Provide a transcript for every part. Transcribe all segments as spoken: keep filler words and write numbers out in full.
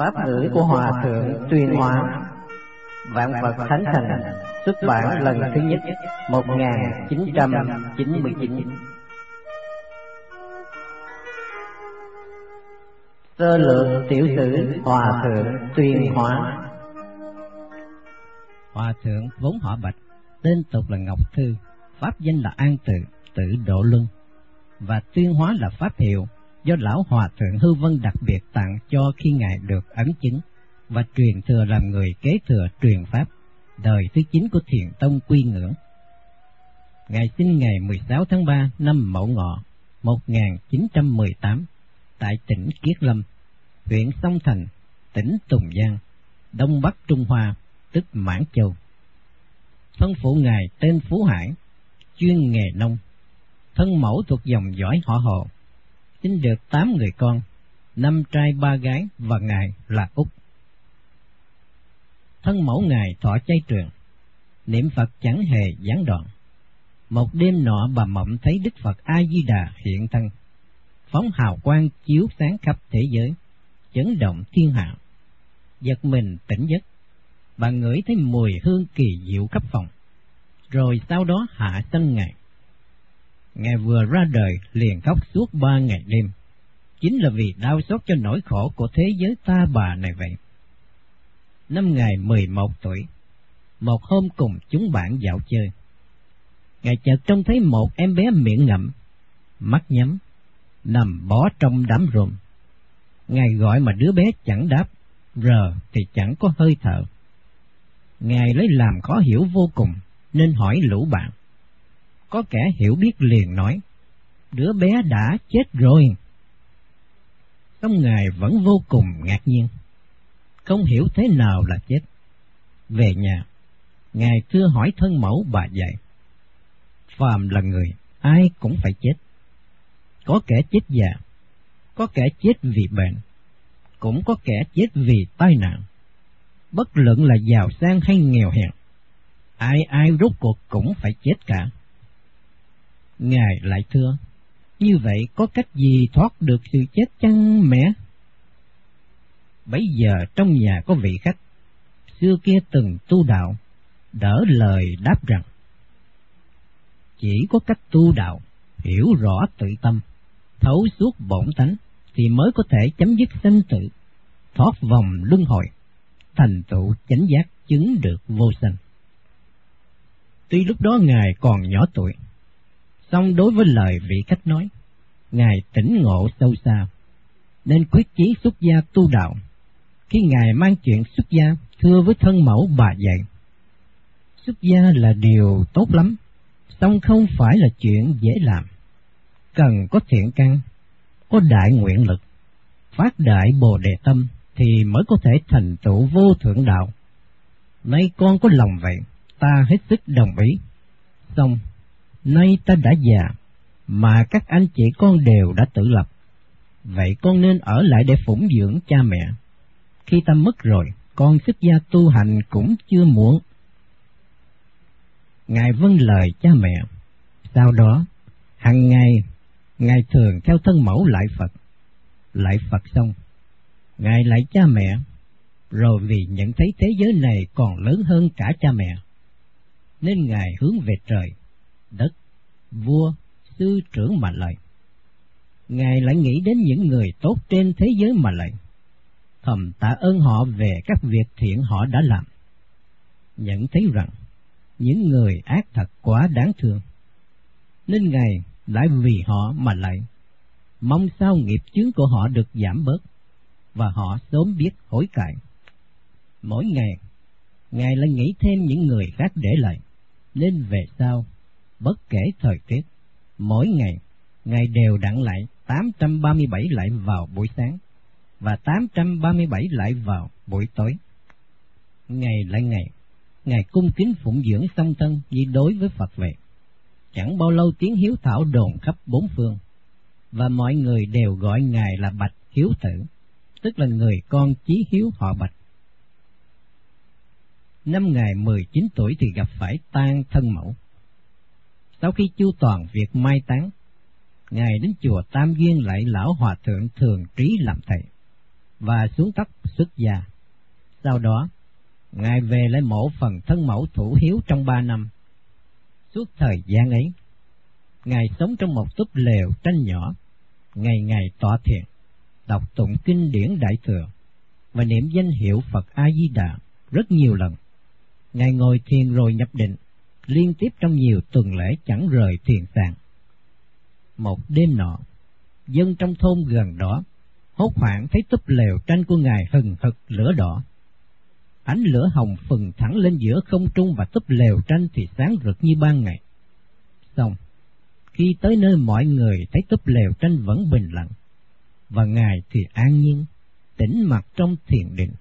pháp ngữ của Hòa Thượng Tuyên Hóa. Vạn Vật Thánh Thành, xuất bản lần thứ nhất, một nghìn chín trăm chín mươi chín. Sơ lược tiểu sử Hòa Thượng Tuyên Hóa. Hòa thượng vốn họ Bạch, tên tục là Ngọc Thư, pháp danh là An Tự, tự Độ Luân, và Tuyên Hóa là pháp hiệu do lão Hòa Thượng Hư Vân đặc biệt tặng cho khi ngài được ấn chứng và truyền thừa làm người kế thừa truyền pháp, đời thứ chín của Thiền Tông Quy Ngưỡng. Ngài sinh ngày mười sáu tháng ba năm Mậu Ngọ một nghìn chín trăm mười tám tại tỉnh Kiết Lâm, huyện Sông Thành, tỉnh Tùng Giang, Đông Bắc Trung Hoa, tức Mãn Châu. Thân phụ ngài tên Phú Hải, chuyên nghề nông, thân mẫu thuộc dòng dõi họ Hồ, sinh được tám người con, năm trai ba gái và ngài là út. Thân mẫu ngài thọ chay trường, niệm Phật chẳng hề gián đoạn. Một đêm nọ bà mộng thấy Đức Phật A Di Đà hiện thân, phóng hào quang chiếu sáng khắp thế giới, chấn động thiên hạ. Giật mình tỉnh giấc, bà ngửi thấy mùi hương kỳ diệu khắp phòng, rồi sau đó hạ sanh ngài. Ngài vừa ra đời liền khóc suốt ba ngày đêm, chính là vì đau xót cho nỗi khổ của thế giới ta bà này vậy. Năm ngài mười một tuổi, một hôm cùng chúng bạn dạo chơi, ngài chợt trông thấy một em bé miệng ngậm, mắt nhắm, nằm bó trong đám rùm. Ngài gọi mà đứa bé chẳng đáp, rờ thì chẳng có hơi thở. Ngài lấy làm khó hiểu vô cùng nên hỏi lũ bạn. Có kẻ hiểu biết liền nói, đứa bé đã chết rồi. Xong ngài vẫn vô cùng ngạc nhiên, không hiểu thế nào là chết. Về nhà, ngài thưa hỏi thân mẫu bà dạy, phàm là người, ai cũng phải chết. Có kẻ chết già, có kẻ chết vì bệnh, cũng có kẻ chết vì tai nạn. Bất luận là giàu sang hay nghèo hèn, ai ai rốt cuộc cũng phải chết cả. Ngài lại thưa, như vậy có cách gì thoát được sự chết chăng mẹ? Bấy giờ trong nhà có vị khách, xưa kia từng tu đạo, đỡ lời đáp rằng, chỉ có cách tu đạo, hiểu rõ tự tâm, thấu suốt bổn tánh, thì mới có thể chấm dứt sanh tử, thoát vòng luân hồi, thành tựu chánh giác chứng được vô sanh. Tuy lúc đó ngài còn nhỏ tuổi, song đối với lời vị khách nói, ngài tỉnh ngộ sâu xa, nên quyết chí xuất gia tu đạo. Khi ngài mang chuyện xuất gia thưa với thân mẫu bà dạy, xuất gia là điều tốt lắm, song không phải là chuyện dễ làm, cần có thiện căn, có đại nguyện lực, phát đại bồ đề tâm thì mới có thể thành tựu vô thượng đạo. Nay con có lòng vậy, ta hết sức đồng ý. Xong, nay ta đã già, mà các anh chị con đều đã tự lập, vậy con nên ở lại để phụng dưỡng cha mẹ. Khi ta mất rồi, con xuất gia tu hành cũng chưa muộn. Ngài vâng lời cha mẹ. Sau đó, hằng ngày, ngài thường theo thân mẫu lại Phật. Lại Phật xong, ngài lại cha mẹ, rồi vì nhận thấy thế giới này còn lớn hơn cả cha mẹ, nên ngài hướng về trời, đất, vua, sư trưởng mà lạy. Ngài lại nghĩ đến những người tốt trên thế giới mà lạy, thầm tạ ơn họ về các việc thiện họ đã làm. Nhận thấy rằng những người ác thật quá đáng thương, nên ngài lại vì họ mà lạy, mong sao nghiệp chướng của họ được giảm bớt và họ sớm biết hối cải. Mỗi ngày, ngài lại nghĩ thêm những người khác để lại, nên về sau, bất kể thời tiết, mỗi ngày, ngài đều đặn lại tám trăm ba mươi bảy lại vào buổi sáng và tám trăm ba mươi bảy lại vào buổi tối. Ngày lại ngày, ngài cung kính phụng dưỡng song thân như đối với Phật vậy. Chẳng bao lâu tiếng hiếu thảo đồn khắp bốn phương, và mọi người đều gọi ngài là Bạch Hiếu Tử, tức là người con chí hiếu họ Bạch. Năm ngài mười chín tuổi thì gặp phải tang thân mẫu. Sau khi chu toàn việc mai táng, ngài đến chùa Tam Duyên lại lão hòa thượng Thường Trí làm thầy, và xuống tóc xuất gia. Sau đó, Ngài về lại mộ phần thân mẫu thủ hiếu trong ba năm. Suốt thời gian ấy, Ngài sống trong một túp lều tranh nhỏ, ngày ngày tọa thiền, đọc tụng kinh điển Đại Thừa và niệm danh hiệu Phật A Di Đà rất nhiều lần. Ngài ngồi thiền rồi nhập định, liên tiếp trong nhiều tuần lễ chẳng rời thiền sàng. Một đêm nọ, dân trong thôn gần đó hốt hoảng thấy túp lều tranh của Ngài hừng hực lửa đỏ. Ánh lửa hồng phừng thẳng lên giữa không trung và túp lều tranh thì sáng rực như ban ngày. Xong, khi tới nơi mọi người thấy túp lều tranh vẫn bình lặng, và Ngài thì an nhiên, tĩnh mặc trong thiền định.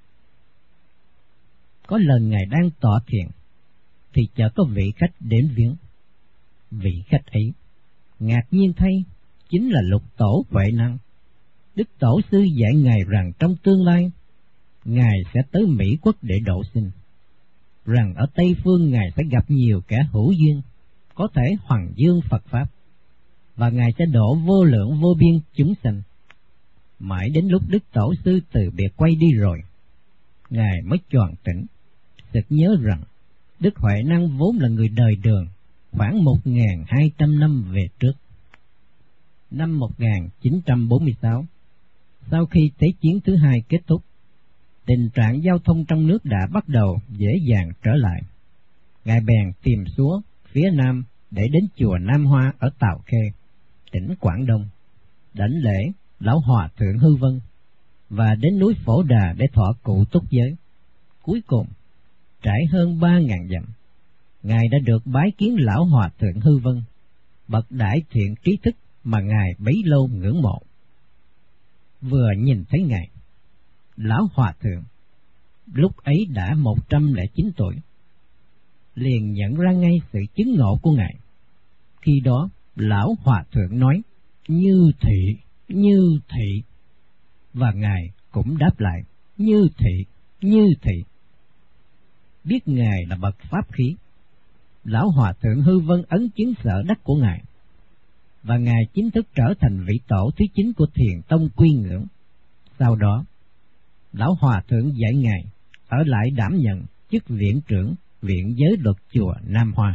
Có lần Ngài đang tọa thiền, thì chợt có vị khách đến viếng. Vị khách ấy, ngạc nhiên thay, chính là Lục Tổ Huệ Năng. Đức Tổ sư dạy Ngài rằng trong tương lai, Ngài sẽ tới Mỹ Quốc để độ sinh, rằng ở Tây Phương Ngài sẽ gặp nhiều kẻ hữu duyên, có thể hoằng dương Phật Pháp, và Ngài sẽ độ vô lượng vô biên chúng sanh. Mãi đến lúc Đức Tổ sư từ biệt quay đi rồi, Ngài mới choàng tỉnh, sực nhớ rằng Đức Huệ Năng vốn là người đời Đường khoảng một nghìn hai trăm năm về trước. Năm một nghìn chín trăm bốn mươi sáu, sau khi Thế chiến thứ hai kết thúc, tình trạng giao thông trong nước đã bắt đầu dễ dàng trở lại. Ngài bèn tìm xuống phía Nam để đến chùa Nam Hoa ở Tào Khê, tỉnh Quảng Đông, đảnh lễ Lão Hòa Thượng Hư Vân, và đến núi Phổ Đà để thọ cụ túc giới. Cuối cùng, trải hơn ba ngàn dặm, Ngài đã được bái kiến Lão Hòa Thượng Hư Vân, bậc đại thiện trí thức mà Ngài bấy lâu ngưỡng mộ. Vừa nhìn thấy Ngài, Lão Hòa Thượng lúc ấy đã một trăm lẻ chín tuổi, liền nhận ra ngay sự chứng ngộ của Ngài. Khi đó, Lão Hòa Thượng nói, như thị, như thị, và Ngài cũng đáp lại, như thị, như thị. Biết Ngài là bậc pháp khí, Lão Hòa Thượng Hư Vân ấn chứng sở đắc của Ngài, và Ngài chính thức trở thành vị tổ thứ chín của Thiền Tông Quy Ngưỡng. Sau đó, Lão Hòa Thượng dạy Ngài ở lại đảm nhận chức viện trưởng Viện Giới Luật chùa Nam Hoa.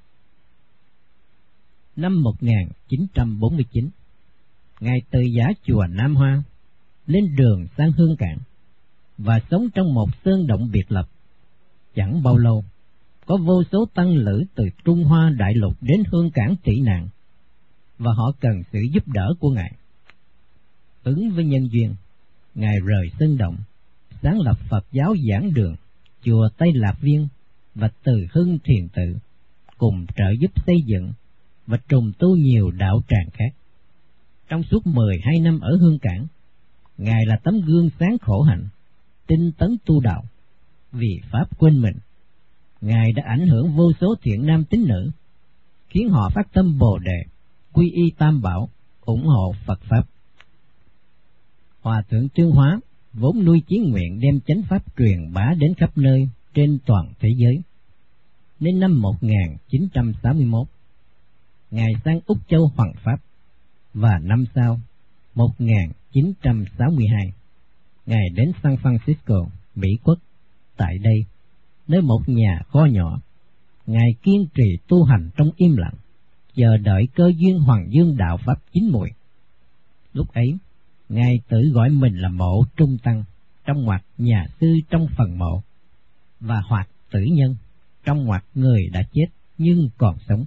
Năm một nghìn chín trăm bốn mươi chín, Ngài từ giả chùa Nam Hoa, lên đường sang Hương Cảng, và sống trong một sơn động biệt lập. Chẳng bao lâu, có vô số tăng lữ từ Trung Hoa Đại Lục đến Hương Cảng tị nạn, và họ cần sự giúp đỡ của Ngài. Ứng với nhân duyên, Ngài rời sơn động, sáng lập Phật giáo Giảng Đường, chùa Tây Lạc Viên và Từ Hưng Thiền Tự, cùng trợ giúp xây dựng và trùng tu nhiều đạo tràng khác. Trong suốt mười hai năm ở Hương Cảng, Ngài là tấm gương sáng khổ hạnh, tinh tấn tu đạo, vì Pháp quên mình. Ngài đã ảnh hưởng vô số thiện nam tín nữ, khiến họ phát tâm Bồ Đề, quy y Tam Bảo, ủng hộ Phật Pháp. Hòa Thượng Tuyên Hóa vốn nuôi chí nguyện đem chánh Pháp truyền bá đến khắp nơi trên toàn thế giới, nên năm một nghìn chín trăm sáu mươi mốt, Ngài sang Úc Châu hoằng Pháp, và năm sau, một nghìn chín trăm sáu mươi hai, Ngài đến San Francisco, Mỹ Quốc. Tại đây, nơi một nhà kho nhỏ, Ngài kiên trì tu hành trong im lặng, chờ đợi cơ duyên Hoàng Dương đạo Pháp chín mùi. Lúc ấy, Ngài tự gọi mình là Mộ Trung Tăng, trong ngoặc nhà sư trong phần mộ, và hoặc tử nhân, trong ngoặc người đã chết nhưng còn sống.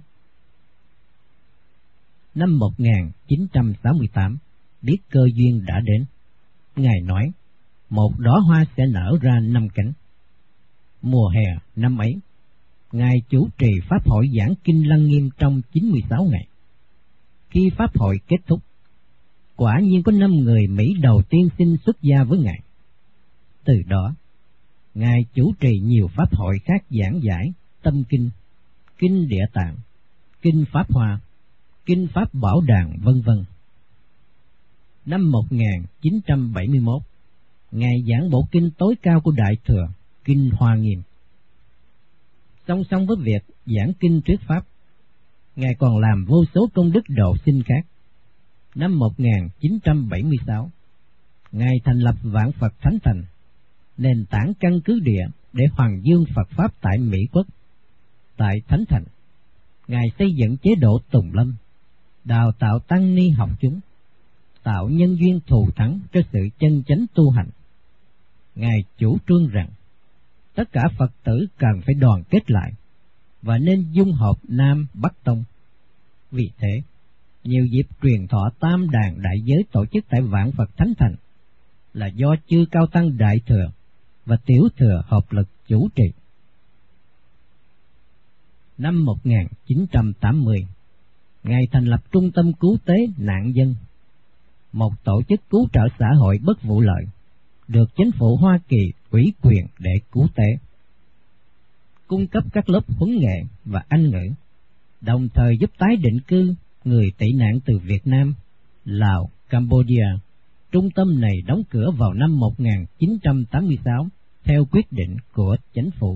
Năm một nghìn chín trăm sáu mươi tám, biết cơ duyên đã đến, Ngài nói, một đóa hoa sẽ nở ra năm cánh. Mùa hè năm ấy, Ngài chủ trì Pháp hội giảng Kinh Lăng Nghiêm trong chín mươi sáu ngày. Khi Pháp hội kết thúc, quả nhiên có năm người Mỹ đầu tiên xin xuất gia với Ngài. Từ đó, Ngài chủ trì nhiều Pháp hội khác giảng giải Tâm Kinh, Kinh Địa Tạng, Kinh Pháp Hoa, Kinh Pháp Bảo Đàn, vân vân. Năm một nghìn chín trăm bảy mươi mốt, Ngài giảng bộ kinh tối cao của Đại Thừa, Kinh Hoa Nghiêm. Song song với việc giảng kinh thuyết Pháp, Ngài còn làm vô số công đức độ sinh khác. Năm một nghìn chín trăm bảy mươi sáu, Ngài thành lập Vạn Phật Thánh Thành, nền tảng căn cứ địa để hoàng dương Phật Pháp tại Mỹ Quốc. Tại Thánh Thành, Ngài xây dựng chế độ tùng lâm, đào tạo tăng ni học chúng, tạo nhân duyên thù thắng cho sự chân chánh tu hành. Ngài chủ trương rằng tất cả Phật tử cần phải đoàn kết lại và nên dung hợp Nam Bắc Tông. Vì thế, nhiều dịp truyền thọ tam đàn đại giới tổ chức tại Vạn Phật Thánh Thành là do chư Cao Tăng Đại Thừa và Tiểu Thừa hợp lực chủ trì. Năm một nghìn chín trăm tám mươi, Ngài thành lập Trung tâm Cứu tế Nạn dân, một tổ chức cứu trợ xã hội bất vụ lợi, được chính phủ Hoa Kỳ ủy quyền để cứu tế, cung cấp các lớp huấn nghệ và Anh ngữ, đồng thời giúp tái định cư người tị nạn từ Việt Nam, Lào, Campuchia. Trung tâm này đóng cửa vào năm một nghìn chín trăm tám mươi sáu theo quyết định của chính phủ.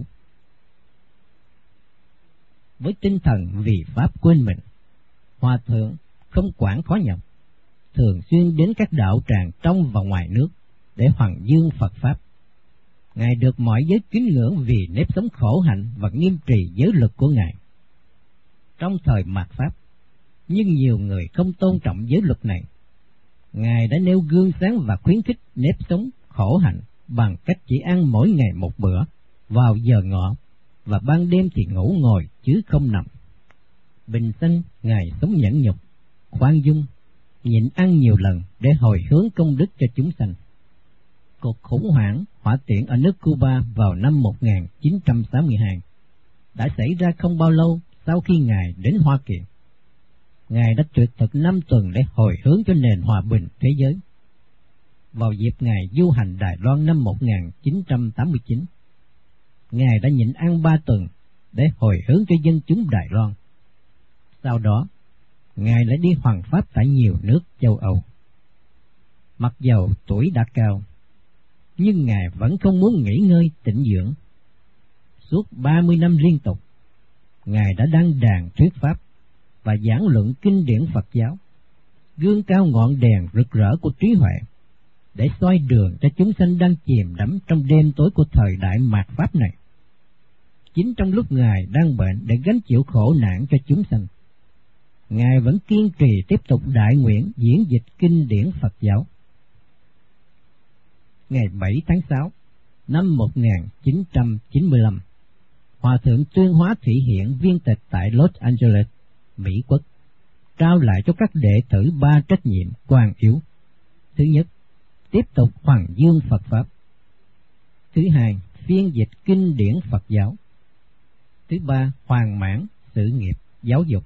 Với tinh thần vì Pháp quên mình, Hòa Thượng không quản khó nhọc, thường xuyên đến các đạo tràng trong và ngoài nước để hoàng dương Phật Pháp. Ngài được mọi giới kính ngưỡng vì nếp sống khổ hạnh và nghiêm trì giới luật của Ngài. Trong thời mạt Pháp, nhưng nhiều người không tôn trọng giới luật này. Ngài đã nêu gương sáng và khuyến khích nếp sống khổ hạnh bằng cách chỉ ăn mỗi ngày một bữa vào giờ ngọ, và ban đêm thì ngủ ngồi chứ không nằm. Bình sinh Ngài sống nhẫn nhục, khoan dung, nhịn ăn nhiều lần để hồi hướng công đức cho chúng sanh. Cuộc khủng hoảng hỏa tiễn ở nước Cuba vào năm một nghìn chín trăm sáu mươi hai đã xảy ra không bao lâu sau khi Ngài đến Hoa Kỳ. Ngài đã tuyệt thực năm tuần để hồi hướng cho nền hòa bình thế giới. Vào dịp Ngài du hành Đài Loan năm một nghìn chín trăm tám mươi chín, Ngài đã nhịn ăn ba tuần để hồi hướng cho dân chúng Đài Loan. Sau đó, Ngài lại đi hoằng pháp tại nhiều nước châu Âu. Mặc dầu tuổi đã cao, nhưng Ngài vẫn không muốn nghỉ ngơi tĩnh dưỡng. Suốt ba mươi năm liên tục, Ngài đã đăng đàn thuyết pháp và giảng luận kinh điển Phật giáo, gương cao ngọn đèn rực rỡ của trí huệ, để soi đường cho chúng sanh đang chìm đắm trong đêm tối của thời đại mạt Pháp này. Chính trong lúc Ngài đang bệnh để gánh chịu khổ nạn cho chúng sanh, Ngài vẫn kiên trì tiếp tục đại nguyện diễn dịch kinh điển Phật giáo. Ngày bảy tháng sáu năm một nghìn chín trăm chín mươi lăm, Hòa Thượng Tuyên Hóa Thủy Hiện viên tịch tại Los Angeles, Mỹ Quốc, trao lại cho các đệ tử ba trách nhiệm quan yếu. Thứ nhất, tiếp tục hoàng dương Phật Pháp. Thứ hai, phiên dịch kinh điển Phật giáo. Thứ ba, hoàn mãn sự nghiệp giáo dục.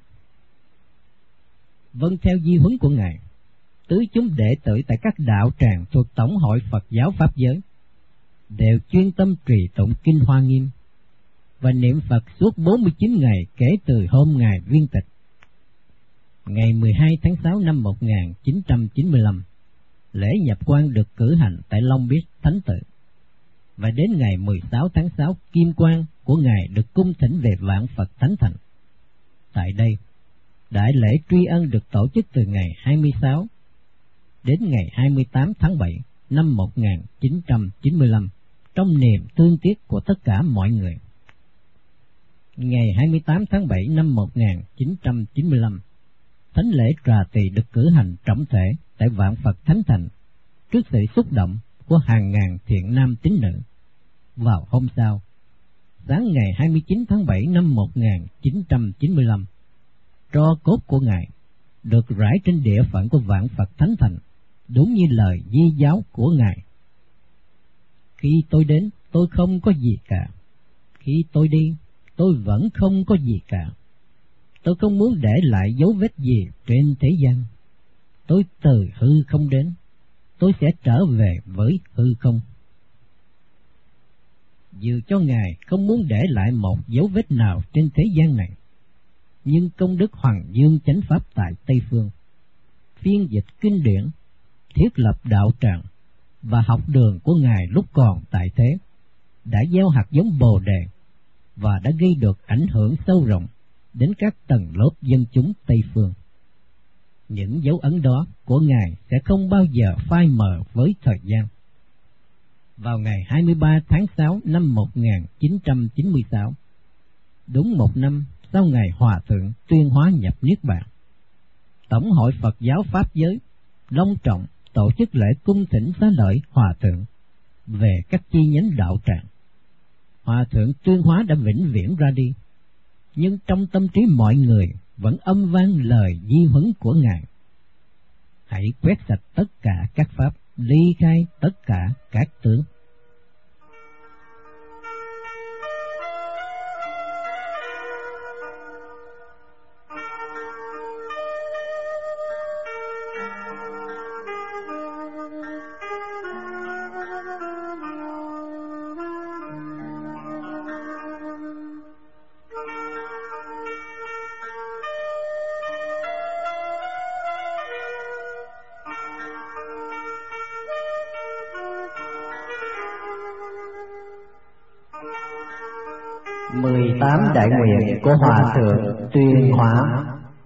Vâng theo di huấn của Ngài, tứ chúng đệ tử tại các đạo tràng thuộc Tổng hội Phật giáo Pháp giới đều chuyên tâm trì tụng kinh Hoa Nghiêm và niệm Phật suốt bốn mươi chín ngày kể từ hôm Ngài viên tịch. Ngày mười hai tháng sáu năm một nghìn chín trăm chín mươi lăm, lễ nhập quan được cử hành tại Long Beach Thánh Tự, và đến ngày mười sáu tháng sáu, kim quan của Ngài được cung thỉnh về Vạn Phật Thánh Thành. Tại đây, đại lễ tri ân được tổ chức từ ngày hai mươi sáu đến ngày hai mươi tám tháng bảy năm một nghìn chín trăm chín mươi lăm, trong niềm thương tiếc của tất cả mọi người. Ngày hai mươi tám tháng bảy năm một nghìn chín trăm chín mươi lăm, thánh lễ trà tỳ được cử hành trọng thể tại Vạn Phật Thánh Thành trước sự xúc động của hàng ngàn thiện nam tín nữ. Vào hôm sau, sáng ngày hai mươi chín tháng bảy năm một nghìn chín trăm chín mươi lăm, tro cốt của Ngài được rải trên địa phận của Vạn Phật Thánh Thành, đúng như lời di giáo của Ngài. Khi tôi đến, tôi không có gì cả. Khi tôi đi, tôi vẫn không có gì cả. Tôi không muốn để lại dấu vết gì trên thế gian. Tôi từ hư không đến, tôi sẽ trở về với hư không. Dù cho Ngài không muốn để lại một dấu vết nào trên thế gian này, nhưng công đức hoàng dương chánh pháp tại Tây Phương, phiên dịch kinh điển, thiết lập đạo tràng và học đường của Ngài lúc còn tại thế đã gieo hạt giống Bồ đề và đã gây được ảnh hưởng sâu rộng đến các tầng lớp dân chúng Tây Phương. những dấu ấn đó của Ngài sẽ không bao giờ phai mờ với thời gian. Vào ngày hai mươi ba tháng sáu năm một nghìn chín trăm chín mươi sáu, đúng một năm sau ngày Hòa Thượng tuyên hóa nhập Niết Bàn, Tổng hội Phật giáo Pháp giới long trọng tổ chức lễ cung thỉnh xá lợi Hòa Thượng về các chi nhánh đạo tràng. Hòa Thượng tuyên hóa đã vĩnh viễn ra đi, nhưng trong tâm trí mọi người vẫn âm vang lời di huấn của Ngài: hãy quét sạch tất cả các pháp, ly khai tất cả các tướng. mười tám đại nguyện của Hòa Thượng tuyên hóa.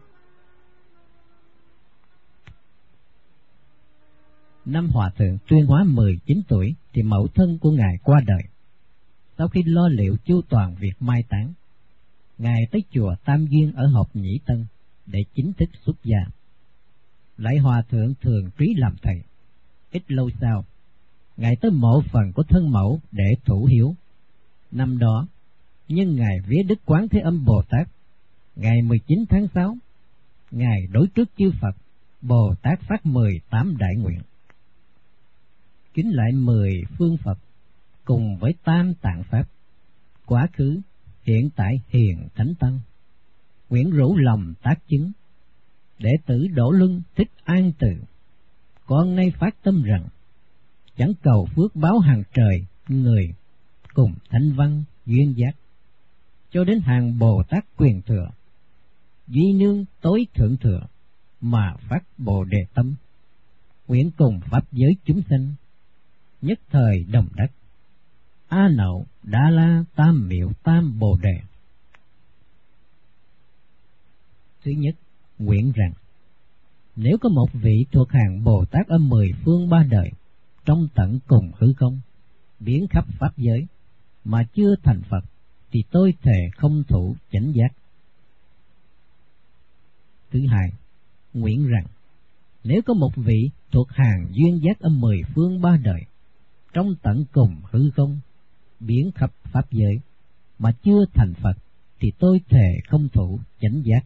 Năm Hòa Thượng tuyên hóa mười chín tuổi thì mẫu thân của Ngài qua đời. Sau khi lo liệu chu toàn việc mai táng, Ngài tới chùa Tam Duyên ở Hợp Nhĩ Tân để chính thức xuất gia. Lại Hòa Thượng thường trí làm thầy. Ít lâu sau, Ngài tới mộ phần của thân mẫu để thủ hiếu. Năm đó, nhân Ngài vía Đức Quán Thế Âm Bồ Tát, ngày mười chín tháng sáu, Ngài đối trước chư Phật, Bồ Tát phát mười tám đại nguyện. Kính lại mười phương Phật, cùng với tam tạng Pháp, quá khứ, hiện tại hiền thánh tăng, nguyện rủ lòng tác chứng, đệ tử Đỗ Luân Thích An Từ, con nay phát tâm rằng, chẳng cầu phước báo hàng trời, người, cùng thanh văn, duyên giác, cho đến hàng Bồ Tát quyền thừa, duy nương tối thượng thừa, mà phát Bồ Đề tâm, nguyện cùng pháp giới chúng sanh, nhất thời đồng đắc, A Nậu Đa La Tam Miệu Tam Bồ Đề. Thứ nhất, nguyện rằng, nếu có một vị thuộc hàng Bồ Tát ở mười phương ba đời, trong tận cùng hư không, biến khắp pháp giới, mà chưa thành Phật, thì tôi thề không thủ chánh giác. Thứ hai, nguyện rằng, nếu có một vị thuộc hàng duyên giác ở mười phương ba đời, trong tận cùng hư không, biến khắp pháp giới, mà chưa thành Phật, thì tôi thề không thủ chánh giác.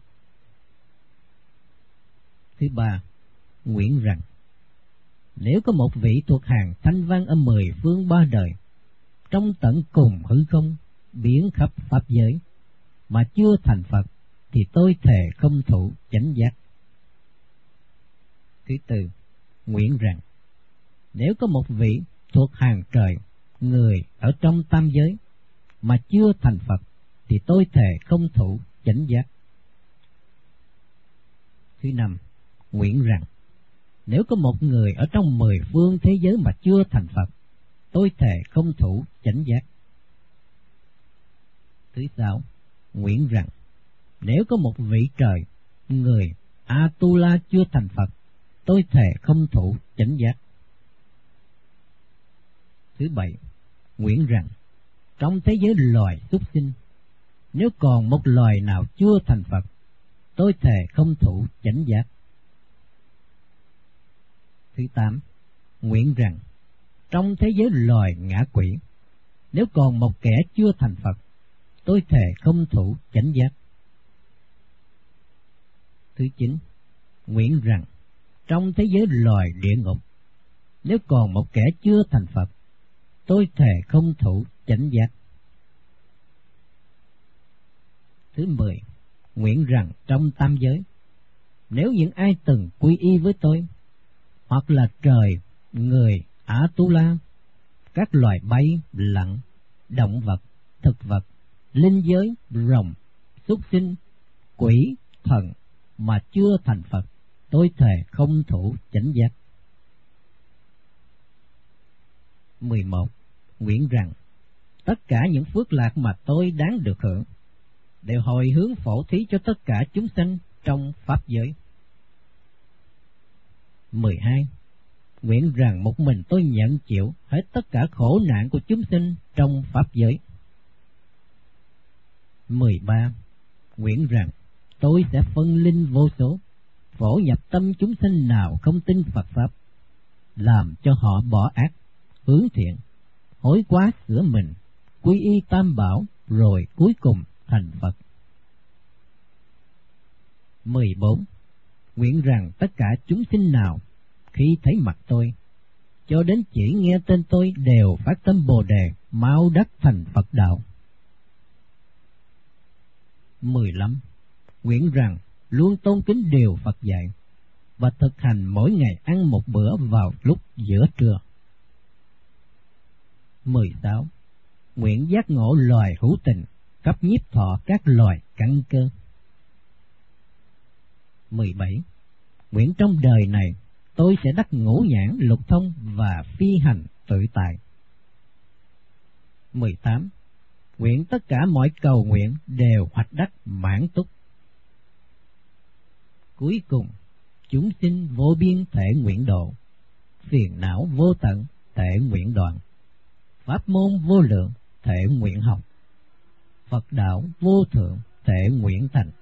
Thứ ba, nguyện rằng, nếu có một vị thuộc hàng thanh văn ở mười phương ba đời, trong tận cùng hư không, biến khắp pháp giới, mà chưa thành Phật, thì tôi thề không thủ chánh giác. Thứ tư, nguyện rằng, nếu có một vị thuộc hàng trời, người ở trong tam giới, mà chưa thành Phật, thì tôi thề không thủ chánh giác. Thứ năm, nguyện rằng, nếu có một người ở trong mười phương thế giới mà chưa thành Phật, tôi thề không thủ chánh giác. Thứ sáu, nguyện rằng, nếu có một vị trời, người, A-tu-la chưa thành Phật, tôi thề không thủ chánh giác. Thứ bảy, nguyện rằng, trong thế giới loài súc sinh, nếu còn một loài nào chưa thành Phật, tôi thề không thủ chánh giác. Thứ tám, nguyện rằng, trong thế giới loài ngã quỷ, nếu còn một kẻ chưa thành Phật, tôi thề không thủ chánh giác. Thứ chín, nguyện rằng, trong thế giới loài địa ngục, nếu còn một kẻ chưa thành Phật, tôi thề không thủ chánh giác. Thứ mười, nguyện rằng trong tam giới, nếu những ai từng quy y với tôi, hoặc là trời, người, A-tu-la, các loài bay, lặn, động vật, thực vật, linh giới, rồng, súc sinh, quỷ, thần, mà chưa thành Phật, tôi thề không thủ chánh giác. mười một. Nguyện rằng, tất cả những phước lạc mà tôi đáng được hưởng, đều hồi hướng phổ thí cho tất cả chúng sanh trong pháp giới. mười hai. Nguyện rằng một mình tôi nhận chịu hết tất cả khổ nạn của chúng sinh trong pháp giới. mười ba. Nguyện rằng tôi sẽ phân linh vô số, phổ nhập tâm chúng sinh nào không tin Phật Pháp, làm cho họ bỏ ác, hướng thiện, hối quá sửa mình, quy y Tam Bảo, rồi cuối cùng thành Phật. mười bốn. Nguyện rằng tất cả chúng sinh nào khi thấy mặt tôi, cho đến chỉ nghe tên tôi đều phát tâm Bồ Đề, mau đắc thành Phật đạo. mười lăm. Nguyện rằng luôn tôn kính điều Phật dạy và thực hành mỗi ngày ăn một bữa vào lúc giữa trưa. mười sáu. Nguyện giác ngộ loài hữu tình, cấp nhiếp thọ các loài căn cơ. mười bảy. Nguyện trong đời này tôi sẽ đắc ngũ nhãn lục thông và phi hành tự tại. mười tám. Nguyện tất cả mọi cầu nguyện đều hoạch đắc mãn túc. Cuối cùng, chúng sinh vô biên thể nguyện độ, phiền não vô tận thể nguyện đoạn, pháp môn vô lượng thể nguyện học, Phật đạo vô thượng thể nguyện thành.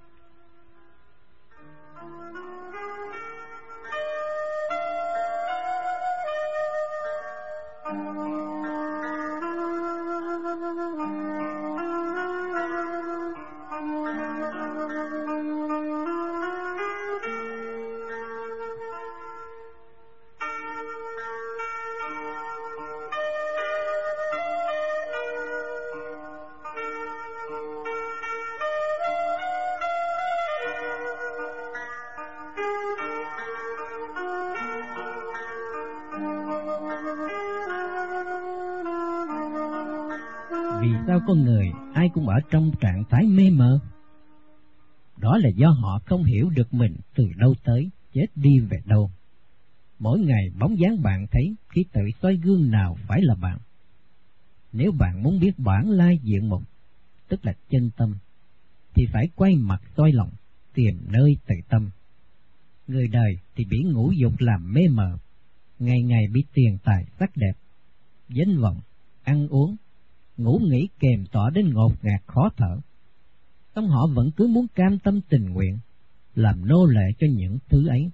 Vì sao con người ai cũng ở trong trạng thái mê mờ? Đó là do họ không hiểu được mình từ đâu tới, chết đi về đâu. Mỗi ngày bóng dáng bạn thấy khi tự soi gương nào phải là bạn. Nếu bạn muốn biết bản lai diện mục, tức là chân tâm, thì phải quay mặt soi lòng, tìm nơi tự tâm. Người đời thì bị ngũ dục làm mê mờ, ngày ngày bị tiền tài sắc đẹp, danh vọng, ăn uống, ngủ nghỉ kèm tỏa đến ngột ngạt khó thở. Xong họ vẫn cứ muốn cam tâm tình nguyện, làm nô lệ cho những thứ ấy.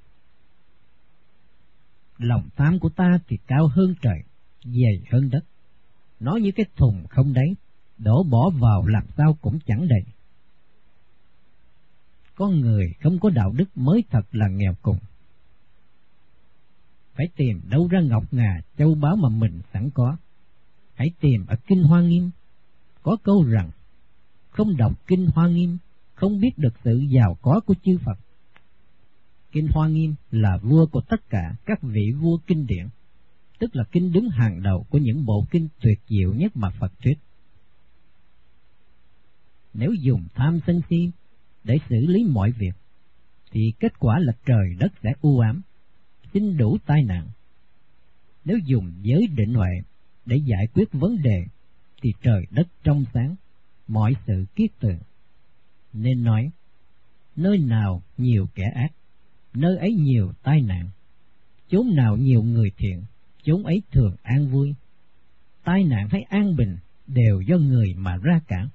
Lòng tham của ta thì cao hơn trời, dày hơn đất. Nó như cái thùng không đáy, đổ bỏ vào làm sao cũng chẳng đầy. Con người không có đạo đức mới thật là nghèo cùng. Phải tìm đâu ra ngọc ngà châu báu mà mình sẵn có. Hãy tìm ở Kinh Hoa Nghiêm. Có câu rằng, không đọc Kinh Hoa Nghiêm, không biết được sự giàu có của chư Phật. Kinh Hoa Nghiêm là vua của tất cả các vị vua kinh điển, tức là kinh đứng hàng đầu của những bộ kinh tuyệt diệu nhất mà Phật thuyết. Nếu dùng tham sân si để xử lý mọi việc, thì kết quả là trời đất sẽ u ám, xin đủ tai nạn. Nếu dùng giới định huệ để giải quyết vấn đề, thì trời đất trong sáng, mọi sự kiết tường. Nên nói, nơi nào nhiều kẻ ác, nơi ấy nhiều tai nạn. Chốn nào nhiều người thiện, chốn ấy thường an vui. Tai nạn hay an bình đều do người mà ra cả.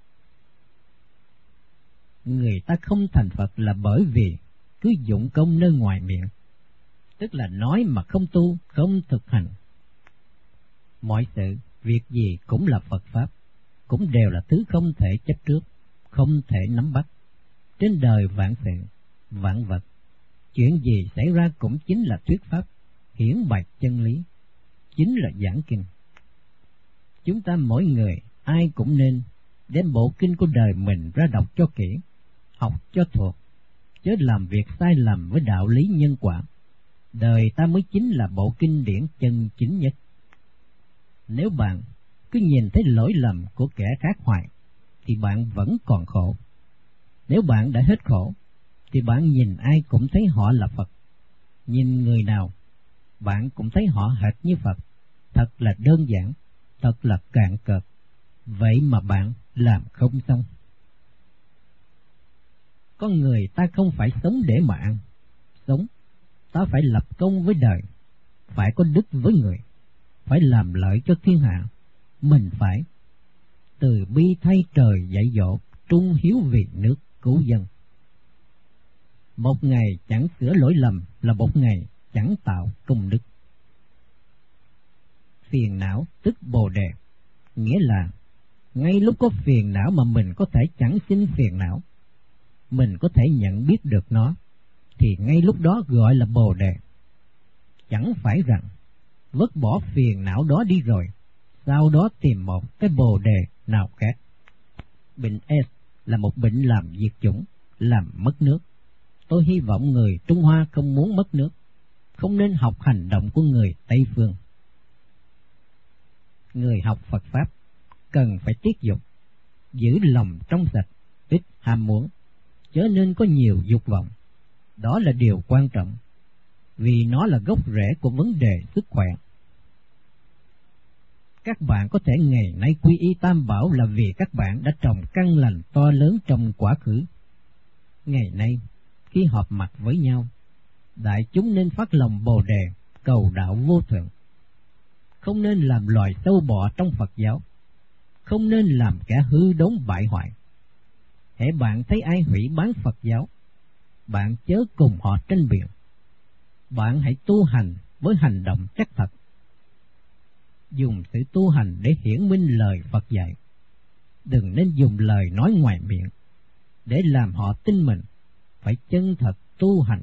Người ta không thành Phật là bởi vì cứ dụng công nơi ngoài miệng, tức là nói mà không tu, không thực hành. Mọi sự, việc gì cũng là Phật Pháp, cũng đều là thứ không thể chấp trước, không thể nắm bắt. Trên đời vạn sự, vạn vật, chuyện gì xảy ra cũng chính là thuyết Pháp, hiển bạch chân lý, chính là giảng kinh. Chúng ta mỗi người, ai cũng nên đem bộ kinh của đời mình ra đọc cho kỹ, học cho thuộc, chớ làm việc sai lầm với đạo lý nhân quả. Đời ta mới chính là bộ kinh điển chân chính nhất. Nếu bạn cứ nhìn thấy lỗi lầm của kẻ khác hoài, thì bạn vẫn còn khổ. Nếu bạn đã hết khổ, thì bạn nhìn ai cũng thấy họ là Phật. Nhìn người nào, bạn cũng thấy họ hệt như Phật. Thật là đơn giản, thật là cạn cợt. Vậy mà bạn làm không xong. Con người ta không phải sống để mà ăn, sống, Ta phải lập công với đời, phải có đức với người, phải làm lợi cho thiên hạ. Mình phải từ bi thay trời dạy dỗ, trung hiếu vì nước cứu dân. Một ngày chẳng sửa lỗi lầm là một ngày chẳng tạo công đức. Phiền não tức bồ đề, nghĩa là ngay lúc có phiền não mà mình có thể chẳng sinh phiền não, mình có thể nhận biết được nó, thì ngay lúc đó gọi là bồ đề. Chẳng phải rằng vứt bỏ phiền não đó đi rồi, sau đó tìm một cái bồ đề nào khác. Bệnh AIDS là một bệnh làm diệt chủng, làm mất nước. Tôi hy vọng người Trung Hoa không muốn mất nước, không nên học hành động của người Tây Phương. Người học Phật Pháp cần phải tiết dục, giữ lòng trong sạch, ít ham muốn, chớ nên có nhiều dục vọng. Đó là điều quan trọng, vì nó là gốc rễ của vấn đề sức khỏe. Các bạn có thể ngày nay quy y Tam Bảo là vì các bạn đã trồng căn lành to lớn trong quá khứ. Ngày nay, khi họp mặt với nhau, đại chúng nên phát lòng bồ đề, cầu đạo vô thượng. Không nên làm loài sâu bọ trong Phật giáo, không nên làm kẻ hư đốn bại hoại. Hễ bạn thấy ai hủy bán Phật giáo, bạn chớ cùng họ tranh biện. Bạn hãy tu hành với hành động chắc thật, dùng sự tu hành để hiển minh lời Phật dạy. Đừng nên dùng lời nói ngoài miệng để làm họ tin mình, phải chân thật tu hành.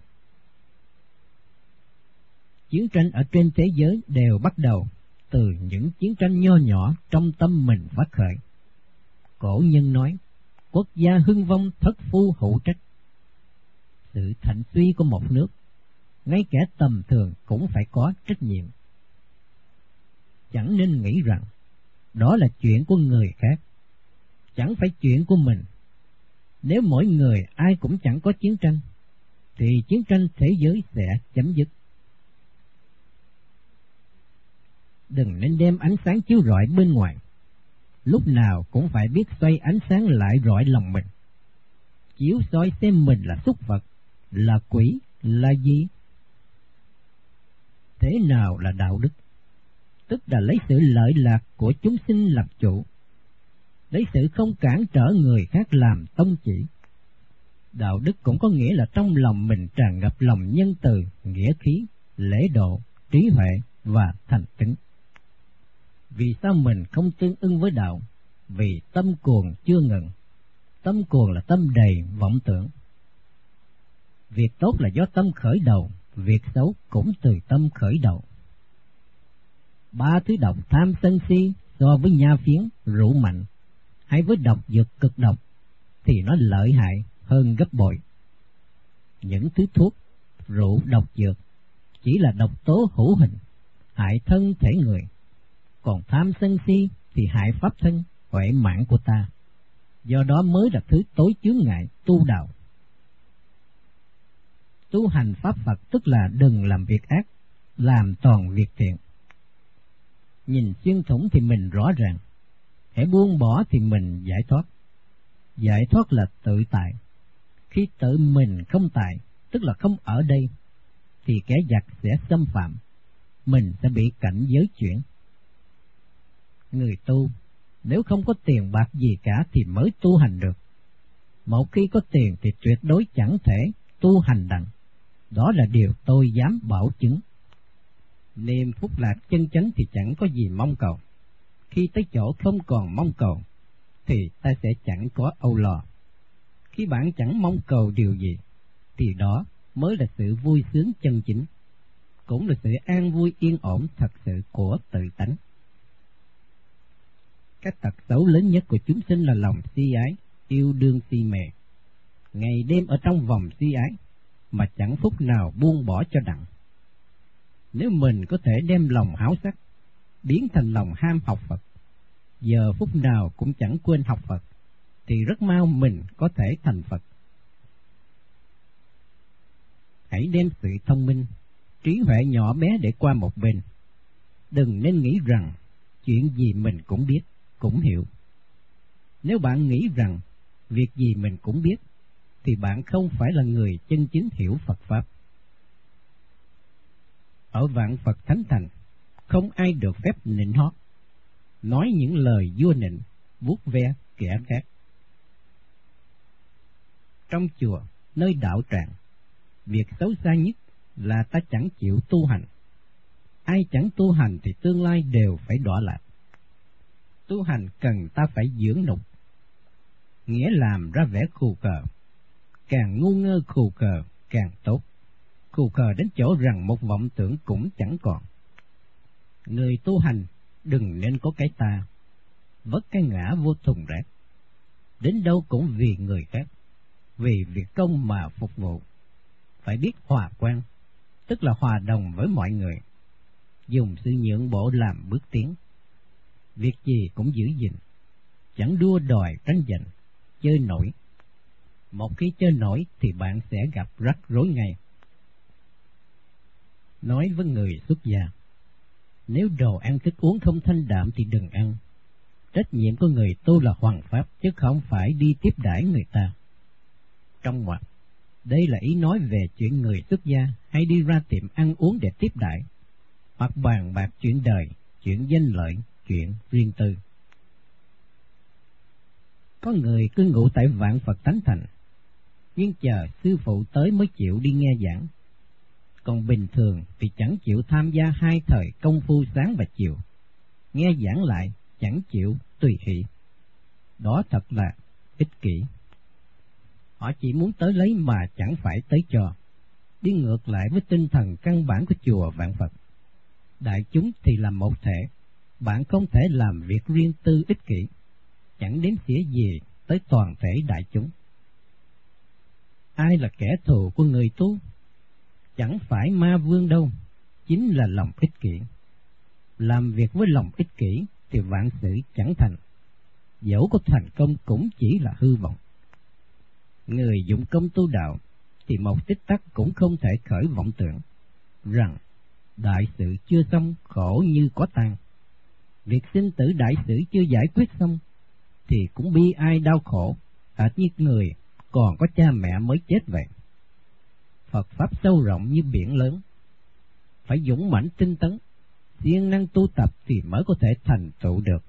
Chiến tranh ở trên thế giới đều bắt đầu từ những chiến tranh nho nhỏ trong tâm mình phát khởi. Cổ nhân nói, quốc gia hưng vong thất phu hữu trách. Sự thịnh suy của một nước, ngay kẻ tầm thường cũng phải có trách nhiệm. Chẳng nên nghĩ rằng đó là chuyện của người khác, chẳng phải chuyện của mình. Nếu mỗi người ai cũng chẳng có chiến tranh, thì chiến tranh thế giới sẽ chấm dứt. Đừng nên đem ánh sáng chiếu rọi bên ngoài, lúc nào cũng phải biết xoay ánh sáng lại rọi lòng mình. Chiếu soi xem mình là súc vật, là quỷ, là gì? Thế nào là đạo đức? Tức là lấy sự lợi lạc của chúng sinh làm chủ, lấy sự không cản trở người khác làm tông chỉ. Đạo đức cũng có nghĩa là trong lòng mình tràn ngập lòng nhân từ, nghĩa khí, lễ độ, trí huệ và thành kính. Vì sao mình không tương ưng với đạo? Vì tâm cuồng chưa ngừng. Tâm cuồng là tâm đầy vọng tưởng. Việc tốt là do tâm khởi đầu, việc xấu cũng từ tâm khởi đầu. Ba thứ độc tham sân si so với nha phiến, rượu mạnh hay với độc dược cực độc thì nó lợi hại hơn gấp bội. Những thứ thuốc, rượu, độc dược chỉ là độc tố hữu hình, hại thân thể người. Còn tham sân si thì hại pháp thân, huệ mạng của ta. Do đó mới là thứ tối chướng ngại tu đạo. Tu hành pháp Phật tức là đừng làm việc ác, làm toàn việc thiện. Nhìn xuyên thủng thì mình rõ ràng, hãy buông bỏ thì mình giải thoát. Giải thoát là tự tại. Khi tự mình không tại, tức là không ở đây, thì kẻ giặc sẽ xâm phạm, mình sẽ bị cảnh giới chuyển. Người tu, nếu không có tiền bạc gì cả thì mới tu hành được. Một khi có tiền thì tuyệt đối chẳng thể tu hành đặng. Đó là điều tôi dám bảo chứng. Niềm phúc lạc chân chánh thì chẳng có gì mong cầu. Khi tới chỗ không còn mong cầu, thì ta sẽ chẳng có âu lo. Khi bạn chẳng mong cầu điều gì, thì đó mới là sự vui sướng chân chính, cũng là sự an vui yên ổn thật sự của tự tánh. Cái tật xấu lớn nhất của chúng sinh là lòng si ái, yêu đương si mê. Ngày đêm ở trong vòng si ái, mà chẳng phút nào buông bỏ cho đặng. Nếu mình có thể đem lòng háo sắc biến thành lòng ham học Phật, giờ phút nào cũng chẳng quên học Phật, thì rất mau mình có thể thành Phật. Hãy đem sự thông minh, trí huệ nhỏ bé để qua một bên. Đừng nên nghĩ rằng chuyện gì mình cũng biết, cũng hiểu. Nếu bạn nghĩ rằng việc gì mình cũng biết, thì bạn không phải là người chân chính hiểu Phật Pháp. Ở vạn Phật Thánh Thành, không ai được phép nịnh hót, nói những lời vua nịnh, vuốt ve kẻ khác. Trong chùa, nơi đạo tràng, việc xấu xa nhất là ta chẳng chịu tu hành. Ai chẳng tu hành thì tương lai đều phải đọa lạc. Tu hành cần ta phải dưỡng nục, nghĩa làm ra vẻ khù khờ. Càng ngu ngơ khù khờ càng tốt, khù khờ đến chỗ rằng một vọng tưởng cũng chẳng còn. Người tu hành đừng nên có cái ta, vất cái ngã vô thùng rác. Đến đâu cũng vì người khác, vì việc công mà phục vụ. Phải biết hòa quan, tức là hòa đồng với mọi người, dùng sự nhượng bộ làm bước tiến. Việc gì cũng giữ gìn, chẳng đua đòi tranh giành, chơi nổi. Một khi chơi nổi thì bạn sẽ gặp rắc rối ngay. Nói với người xuất gia, nếu đồ ăn thức uống không thanh đạm thì đừng ăn. Trách nhiệm của người tu là hoằng pháp, chứ không phải đi tiếp đãi người ta. Trong ngoặc, đây là ý nói về chuyện người xuất gia hay đi ra tiệm ăn uống để tiếp đãi, hoặc bàn bạc chuyện đời, chuyện danh lợi, chuyện riêng tư. Có người cứ ngủ tại Vạn Phật Thánh Thành, nhưng chờ sư phụ tới mới chịu đi nghe giảng. Còn bình thường thì chẳng chịu tham gia hai thời công phu sáng và chiều, nghe giảng lại chẳng chịu tùy hỷ. Đó thật là ích kỷ. Họ chỉ muốn tới lấy mà chẳng phải tới cho, đi ngược lại với tinh thần căn bản của chùa Vạn Phật. Đại chúng thì là một thể, bạn không thể làm việc riêng tư ích kỷ, chẳng đếm xỉa gì tới toàn thể đại chúng. Ai là kẻ thù của người tu? Chẳng phải ma vương đâu, chính là lòng ích kỷ. Làm việc với lòng ích kỷ thì vạn sự chẳng thành, dẫu có thành công cũng chỉ là hư vọng. Người dụng công tu đạo thì một tích tắc cũng không thể khởi vọng tưởng rằng đại sự chưa xong khổ như có tan. Việc sinh tử đại sự chưa giải quyết xong thì cũng bi ai đau khổ, hệt như người còn có cha mẹ mới chết vậy. Phật pháp sâu rộng như biển lớn, phải dũng mãnh tinh tấn, siêng năng tu tập thì mới có thể thành tựu được.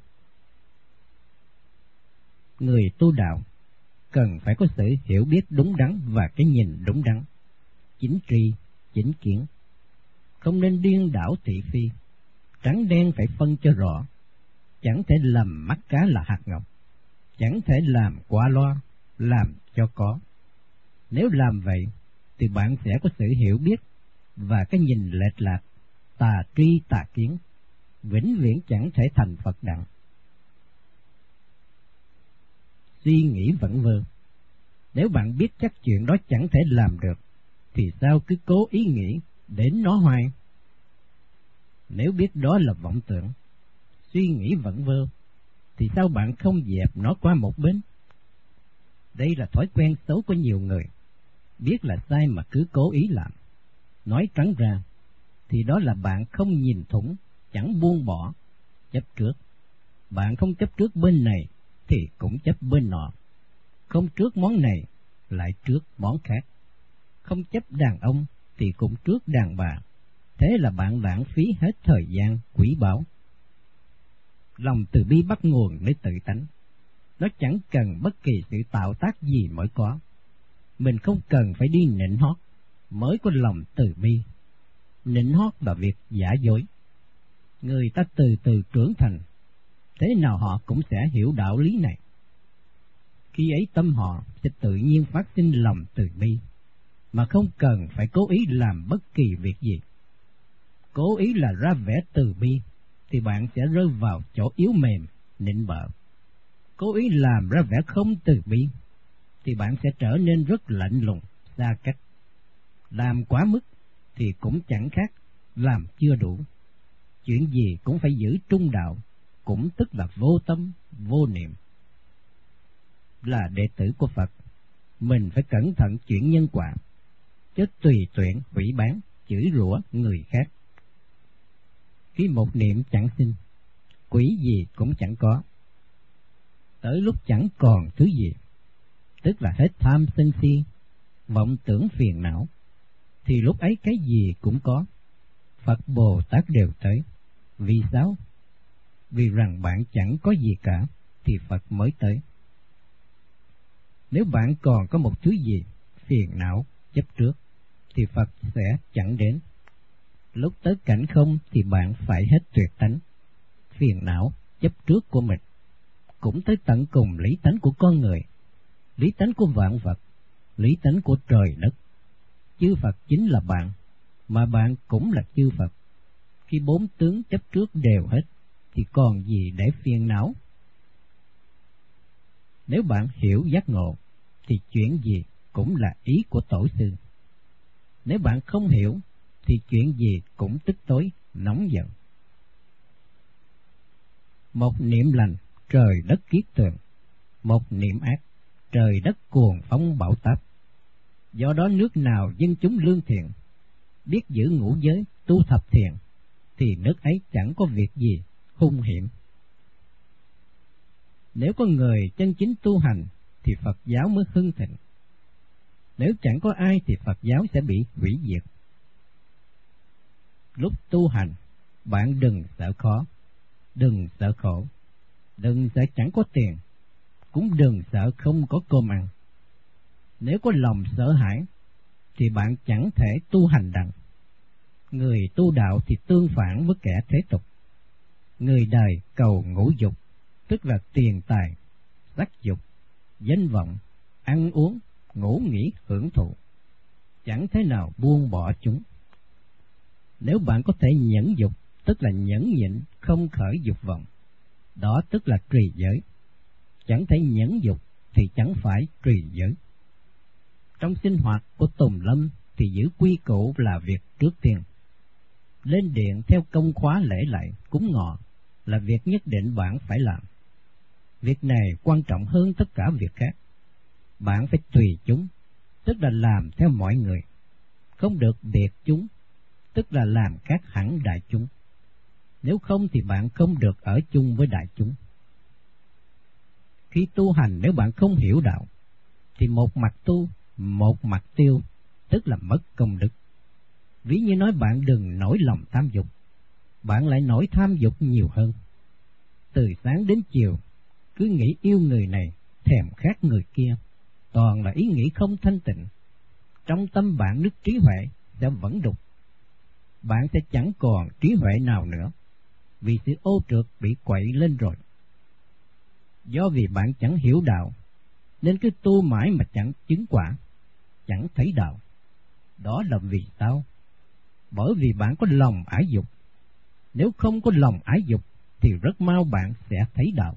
Người tu đạo cần phải có sự hiểu biết đúng đắn và cái nhìn đúng đắn, chính tri, chính kiến. Không nên điên đảo thị phi, trắng đen phải phân cho rõ. Chẳng thể làm mắt cá là hạt ngọc, chẳng thể làm qua loa, làm cho có. Nếu làm vậy thì bạn sẽ có sự hiểu biết và cái nhìn lệch lạc, tà tri tà kiến, vĩnh viễn chẳng thể thành Phật đặng. Suy nghĩ vẩn vơ. Nếu bạn biết chắc chuyện đó chẳng thể làm được, thì sao cứ cố ý nghĩ đến nó hoài? Nếu biết đó là vọng tưởng, suy nghĩ vẩn vơ, thì sao bạn không dẹp nó qua một bên? Đây là thói quen xấu của nhiều người, biết là sai mà cứ cố ý làm. Nói trắng ra, thì đó là bạn không nhìn thủng, chẳng buông bỏ, chấp trước. Bạn không chấp trước bên này, thì cũng chấp bên nọ. Không trước món này, lại trước món khác. Không chấp đàn ông, thì cũng trước đàn bà. Thế là bạn lãng phí hết thời gian quý báu. Lòng từ bi bắt nguồn nơi tự tánh. Nó chẳng cần bất kỳ sự tạo tác gì mới có. Mình không cần phải đi nịnh hót mới có lòng từ bi. Nịnh hót là việc giả dối. Người ta từ từ trưởng thành, thế nào họ cũng sẽ hiểu đạo lý này. Khi ấy tâm họ sẽ tự nhiên phát sinh lòng từ bi, mà không cần phải cố ý làm bất kỳ việc gì. Cố ý là ra vẻ từ bi, thì bạn sẽ rơi vào chỗ yếu mềm, nịnh bợ. Cố ý làm ra vẻ không từ bi, thì bạn sẽ trở nên rất lạnh lùng, xa cách. Làm quá mức thì cũng chẳng khác làm chưa đủ. Chuyện gì cũng phải giữ trung đạo, cũng tức là vô tâm, vô niệm. Là đệ tử của Phật, mình phải cẩn thận chuyện nhân quả, chứ tùy tiện hủy bán, chửi rủa người khác. Khi một niệm chẳng sinh, quỷ gì cũng chẳng có. Tới lúc chẳng còn thứ gì, tức là hết tham sân si, vọng tưởng phiền não, thì lúc ấy cái gì cũng có. Phật Bồ Tát đều tới. Vì sao? Vì rằng bạn chẳng có gì cả, thì Phật mới tới. Nếu bạn còn có một thứ gì, phiền não, chấp trước, thì Phật sẽ chẳng đến. Lúc tới cảnh không thì bạn phải hết tuyệt tánh, phiền não, chấp trước của mình, cũng tới tận cùng lý tánh của con người, lý tánh của vạn vật, lý tánh của trời đất. Chư Phật chính là bạn, mà bạn cũng là chư Phật. Khi bốn tướng chấp trước đều hết, thì còn gì để phiền não? Nếu bạn hiểu giác ngộ, thì chuyện gì cũng là ý của tổ sư. Nếu bạn không hiểu, thì chuyện gì cũng tức tối, nóng giận. Một niệm lành, trời đất kiết tường; một niệm ác, trời đất cuồng phong bão táp. Do đó nước nào dân chúng lương thiện, biết giữ ngũ giới, tu thập thiện, thì nước ấy chẳng có việc gì hung hiểm. Nếu có người chân chính tu hành, thì Phật giáo mới hưng thịnh. Nếu chẳng có ai thì Phật giáo sẽ bị hủy diệt. Lúc tu hành, bạn đừng sợ khó, đừng sợ khổ, đừng sợ chẳng có tiền, cũng đừng sợ không có cơm ăn. Nếu có lòng sợ hãi, thì bạn chẳng thể tu hành đặng. Người tu đạo thì tương phản với kẻ thế tục. Người đời cầu ngũ dục, tức là tiền tài, sắc dục, danh vọng, ăn uống, ngủ nghỉ, hưởng thụ, chẳng thế nào buông bỏ chúng. Nếu bạn có thể nhẫn dục, tức là nhẫn nhịn, không khởi dục vọng, đó tức là trì giới. Chẳng thể nhẫn dục thì chẳng phải trì giới. Trong sinh hoạt của Tùng Lâm thì giữ quy củ là việc trước tiên. Lên điện theo công khóa lễ lạy, cúng ngọ là việc nhất định bạn phải làm. Việc này quan trọng hơn tất cả việc khác. Bạn phải tùy chúng, tức là làm theo mọi người, không được biệt chúng, tức là làm khác hẳn đại chúng. Nếu không thì bạn không được ở chung với đại chúng. Khi tu hành, nếu bạn không hiểu đạo, thì một mặt tu, một mặt tiêu, tức là mất công đức. Ví như nói bạn đừng nổi lòng tham dục, bạn lại nổi tham dục nhiều hơn. Từ sáng đến chiều, cứ nghĩ yêu người này, thèm khát người kia, toàn là ý nghĩ không thanh tịnh. Trong tâm bạn đức trí huệ sẽ vẫn đục. Bạn sẽ chẳng còn trí huệ nào nữa, vì sự ô trượt bị quậy lên rồi. Do vì bạn chẳng hiểu đạo, nên cứ tu mãi mà chẳng chứng quả, chẳng thấy đạo. Đó là vì sao? Bởi vì bạn có lòng ái dục. Nếu không có lòng ái dục, thì rất mau bạn sẽ thấy đạo.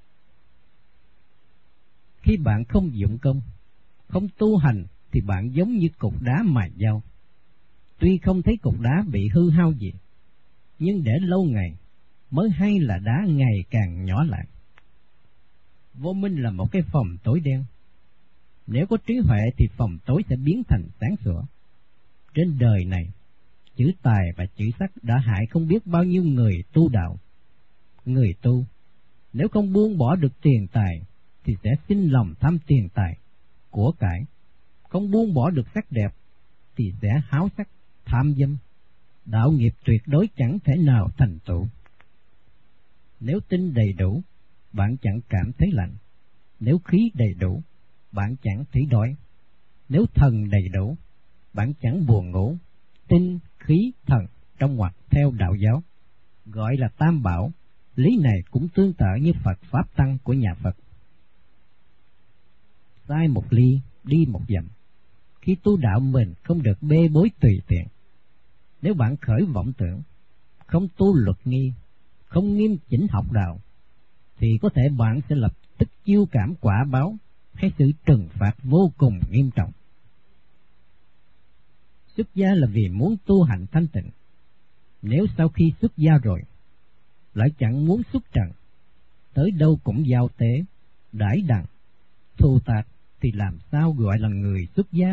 Khi bạn không dụng công, không tu hành, thì bạn giống như cục đá mài dao. Tuy không thấy cục đá bị hư hao gì, nhưng để lâu ngày mới hay là đá ngày càng nhỏ lại. Vô minh là một cái phòng tối đen. Nếu có trí huệ thì phòng tối sẽ biến thành sáng sủa. Trên đời này, chữ tài và chữ sắc đã hại không biết bao nhiêu người tu đạo. Người tu, nếu không buông bỏ được tiền tài, thì sẽ sinh lòng tham tiền tài, của cải. Không buông bỏ được sắc đẹp, thì sẽ háo sắc, tham dâm. Đạo nghiệp tuyệt đối chẳng thể nào thành tựu. Nếu tinh đầy đủ, bạn chẳng cảm thấy lạnh. Nếu khí đầy đủ, bạn chẳng thấy đói. Nếu thần đầy đủ, bạn chẳng buồn ngủ. Tinh, khí, thần trong ngoặc theo đạo giáo, gọi là tam bảo. Lý này cũng tương tự như Phật Pháp Tăng của nhà Phật. Sai một ly, đi một dặm. Khi tu đạo mình không được bê bối tùy tiện. Nếu bạn khởi vọng tưởng, không tu luật nghi, không nghiêm chỉnh học đạo, thì có thể bạn sẽ lập tức chiêu cảm quả báo hay sự trừng phạt vô cùng nghiêm trọng. Xuất gia là vì muốn tu hành thanh tịnh. Nếu sau khi xuất gia rồi, lại chẳng muốn xuất trần, tới đâu cũng giao tế, đãi đặng, thù tạc, thì làm sao gọi là người xuất gia?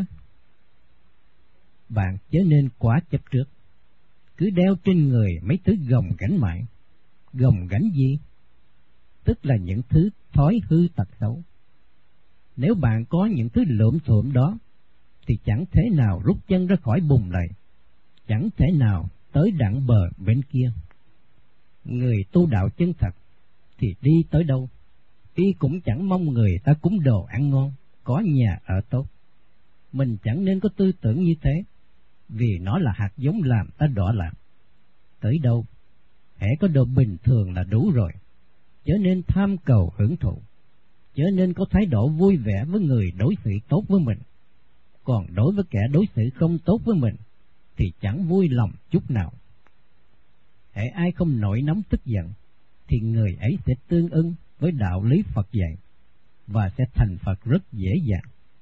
Bạn chớ nên quá chấp trước, cứ đeo trên người mấy thứ gồng gánh mãi. Gồng gánh gì? Tức là những thứ thói hư tật xấu. Nếu bạn có những thứ lượm thượm đó, thì chẳng thể nào rút chân ra khỏi bùn lầy, chẳng thể nào tới đặng bờ bên kia. Người tu đạo chân thật thì đi tới đâu, y cũng chẳng mong người ta cúng đồ ăn ngon, có nhà ở tốt. Mình chẳng nên có tư tưởng như thế, vì nó là hạt giống làm ta đọa lạc. Tới đâu, hễ có đồ bình thường là đủ rồi, chớ nên tham cầu hưởng thụ, chớ nên có thái độ vui vẻ với người đối xử tốt với mình. Còn đối với kẻ đối xử không tốt với mình, thì chẳng vui lòng chút nào. Hễ ai không nổi nóng tức giận, thì người ấy sẽ tương ưng với đạo lý Phật dạy, và sẽ thành Phật rất dễ dàng.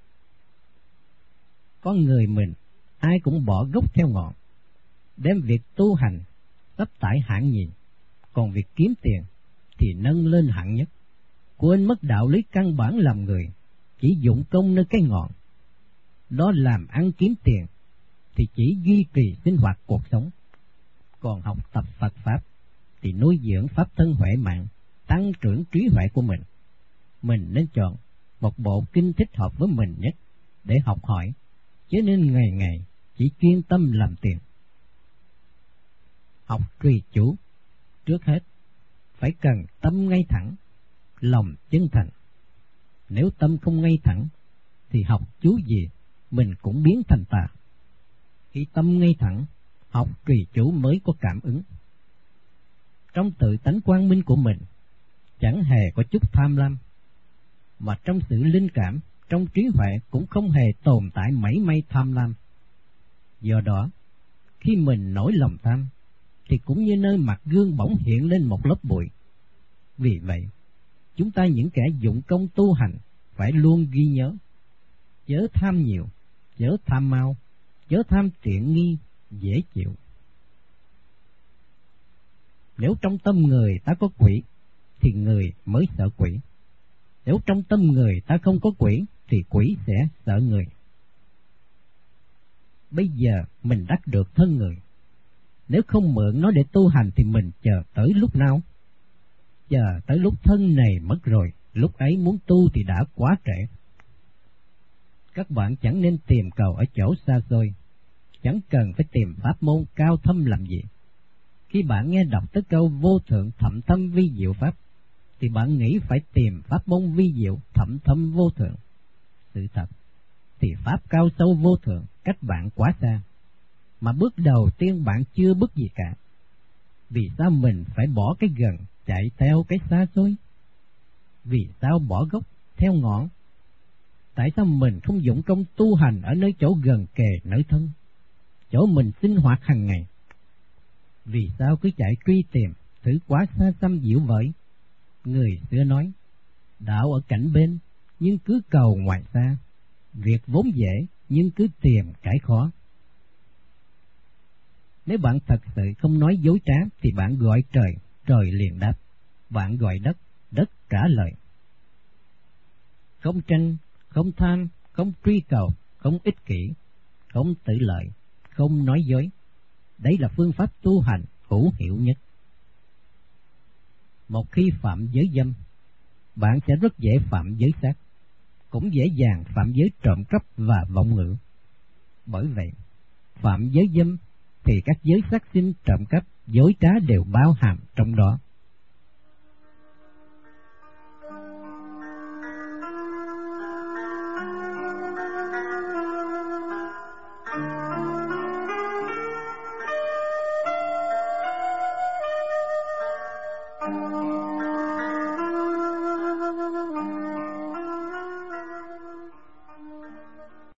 Con người mình, ai cũng bỏ gốc theo ngọn, đem việc tu hành sắp tải hạng nhì, còn việc kiếm tiền thì nâng lên hạng nhất, quên mất đạo lý căn bản làm người, chỉ dụng công nơi cái ngọn. Đó làm ăn kiếm tiền thì chỉ duy trì sinh hoạt cuộc sống, còn học tập Phật Pháp thì nuôi dưỡng pháp thân huệ mạng, tăng trưởng trí huệ của mình. Mình nên chọn một bộ kinh thích hợp với mình nhất để học hỏi, chứ nên ngày ngày chỉ chuyên tâm làm tiền. Học trì chú, trước hết phải cần tâm ngay thẳng, lòng chân thành. Nếu tâm không ngay thẳng thì học chú gì mình cũng biến thành tà. Khi tâm ngay thẳng, học trì chú mới có cảm ứng. Trong tự tánh quang minh của mình chẳng hề có chút tham lam, mà trong sự linh cảm, trong trí huệ cũng không hề tồn tại mảy may tham lam. Do đó, khi mình nổi lòng tham, thì cũng như nơi mặt gương bỗng hiện lên một lớp bụi. Vì vậy, chúng ta những kẻ dụng công tu hành phải luôn ghi nhớ, chớ tham nhiều, chớ tham mau, chớ tham tiện nghi, dễ chịu. Nếu trong tâm người ta có quỷ, thì người mới sợ quỷ. Nếu trong tâm người ta không có quỷ, thì quỷ sẽ sợ người. Bây giờ mình đắc được thân người, nếu không mượn nó để tu hành thì mình chờ tới lúc nào? Chờ tới lúc thân này mất rồi, lúc ấy muốn tu thì đã quá trễ. Các bạn chẳng nên tìm cầu ở chỗ xa xôi, chẳng cần phải tìm pháp môn cao thâm làm gì. Khi bạn nghe đọc tới câu vô thượng thậm thâm vi diệu pháp, thì bạn nghĩ phải tìm pháp môn vi diệu thậm thâm vô thượng. Sự thật thì pháp cao sâu vô thượng cách bạn quá xa, mà bước đầu tiên bạn chưa bước gì cả. Vì sao mình phải bỏ cái gần chạy theo cái xa xôi? Vì sao bỏ gốc theo ngọn? Tại sao mình không dụng công tu hành ở nơi chỗ gần kề nơi thân, chỗ mình sinh hoạt hàng ngày? Vì sao cứ chạy truy tìm thứ quá xa xăm diệu vời? Người xưa nói, đạo ở cạnh bên, nhưng cứ cầu ngoài xa, việc vốn dễ, nhưng cứ tìm cái khó. Nếu bạn thật sự không nói dối trá, thì bạn gọi trời, trời liền đáp. Bạn gọi đất, đất trả lời. Không tranh, không tham, không truy cầu, không ích kỷ, không tự lợi, không nói dối. Đấy là phương pháp tu hành hữu hiệu nhất. Một khi phạm giới dâm, bạn sẽ rất dễ phạm giới sát, cũng dễ dàng phạm giới trộm cắp và vọng ngữ. Bởi vậy, phạm giới dâm thì các giới sát sinh, trộm cắp, dối trá đều bao hàm trong đó.